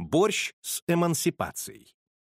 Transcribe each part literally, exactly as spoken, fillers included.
Борщ с эмансипацией.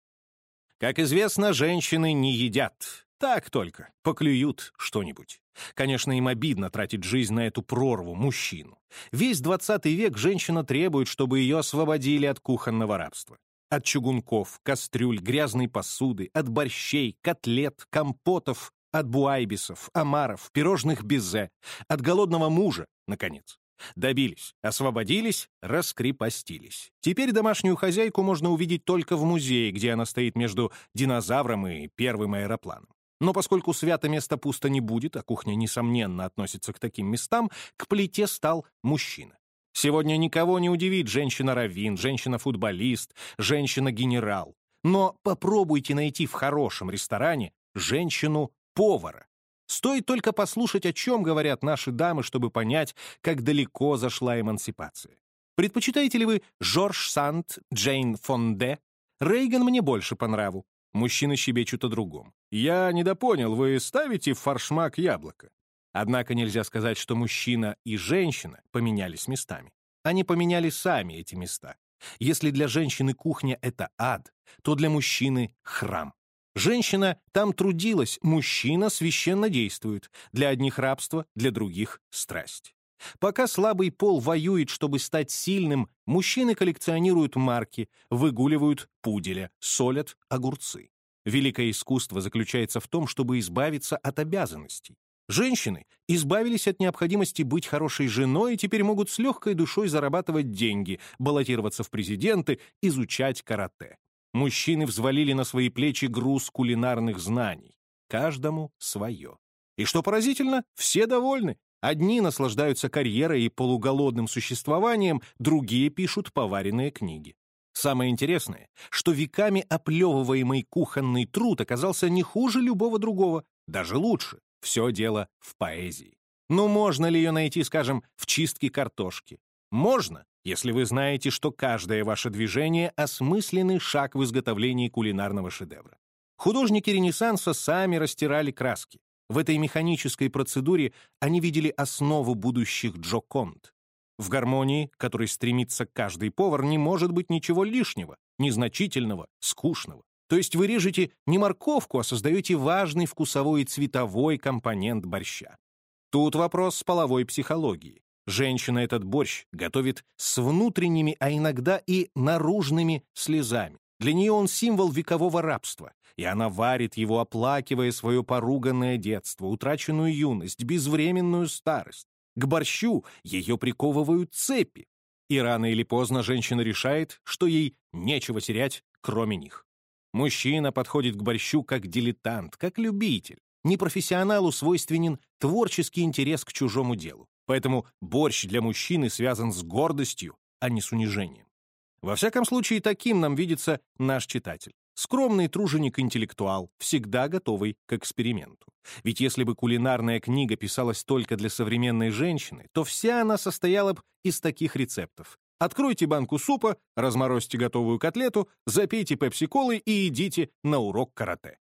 Как известно, женщины не едят. Так только, поклюют что-нибудь. Конечно, им обидно тратить жизнь на эту прорву, мужчину. Весь двадцатый век женщина требует, чтобы ее освободили от кухонного рабства. От чугунков, кастрюль, грязной посуды, от борщей, котлет, компотов, от буайбисов, омаров, пирожных безе, от голодного мужа, наконец. Добились, освободились, раскрепостились. Теперь домашнюю хозяйку можно увидеть только в музее, где она стоит между динозавром и первым аэропланом. Но поскольку свято место пусто не будет, а кухня, несомненно, относится к таким местам, к плите стал мужчина. Сегодня никого не удивит женщина-раввин, женщина-футболист, женщина-генерал. Но попробуйте найти в хорошем ресторане женщину-повара. Стоит только послушать, о чем говорят наши дамы, чтобы понять, как далеко зашла эмансипация. Предпочитаете ли вы Жорж Санд, Джейн Фонде? Рейган мне больше по нраву. Мужчины щебечут о другом. Я недопонял, вы ставите в форшмак яблоко? Однако нельзя сказать, что мужчина и женщина поменялись местами. Они поменяли сами эти места. Если для женщины кухня — это ад, то для мужчины — храм. Женщина там трудилась, мужчина священно действует. Для одних рабство, для других — страсть. Пока слабый пол воюет, чтобы стать сильным, мужчины коллекционируют марки, выгуливают пуделя, солят огурцы. Великое искусство заключается в том, чтобы избавиться от обязанностей. Женщины избавились от необходимости быть хорошей женой и теперь могут с легкой душой зарабатывать деньги, баллотироваться в президенты, изучать карате. Мужчины взвалили на свои плечи груз кулинарных знаний. Каждому свое. И что поразительно, все довольны. Одни наслаждаются карьерой и полуголодным существованием, другие пишут поваренные книги. Самое интересное, что веками оплевываемый кухонный труд оказался не хуже любого другого, даже лучше. Все дело в поэзии. Но можно ли ее найти, скажем, в чистке картошки? Можно, если вы знаете, что каждое ваше движение — осмысленный шаг в изготовлении кулинарного шедевра. Художники Ренессанса сами растирали краски. В этой механической процедуре они видели основу будущих Джоконд. В гармонии, к которой стремится каждый повар, не может быть ничего лишнего, незначительного, скучного. То есть вы режете не морковку, а создаете важный вкусовой и цветовой компонент борща. Тут вопрос половой психологии. Женщина этот борщ готовит с внутренними, а иногда и наружными слезами. Для нее он символ векового рабства, и она варит его, оплакивая свое поруганное детство, утраченную юность, безвременную старость. К борщу ее приковывают цепи, и рано или поздно женщина решает, что ей нечего терять, кроме них. Мужчина подходит к борщу как дилетант, как любитель. Непрофессионалу свойственен творческий интерес к чужому делу. Поэтому борщ для мужчины связан с гордостью, а не с унижением. Во всяком случае, таким нам видится наш читатель. Скромный труженик-интеллектуал, всегда готовый к эксперименту. Ведь если бы кулинарная книга писалась только для современной женщины, то вся она состояла бы из таких рецептов. Откройте банку супа, разморозьте готовую котлету, запейте пепси-колой и идите на урок карате.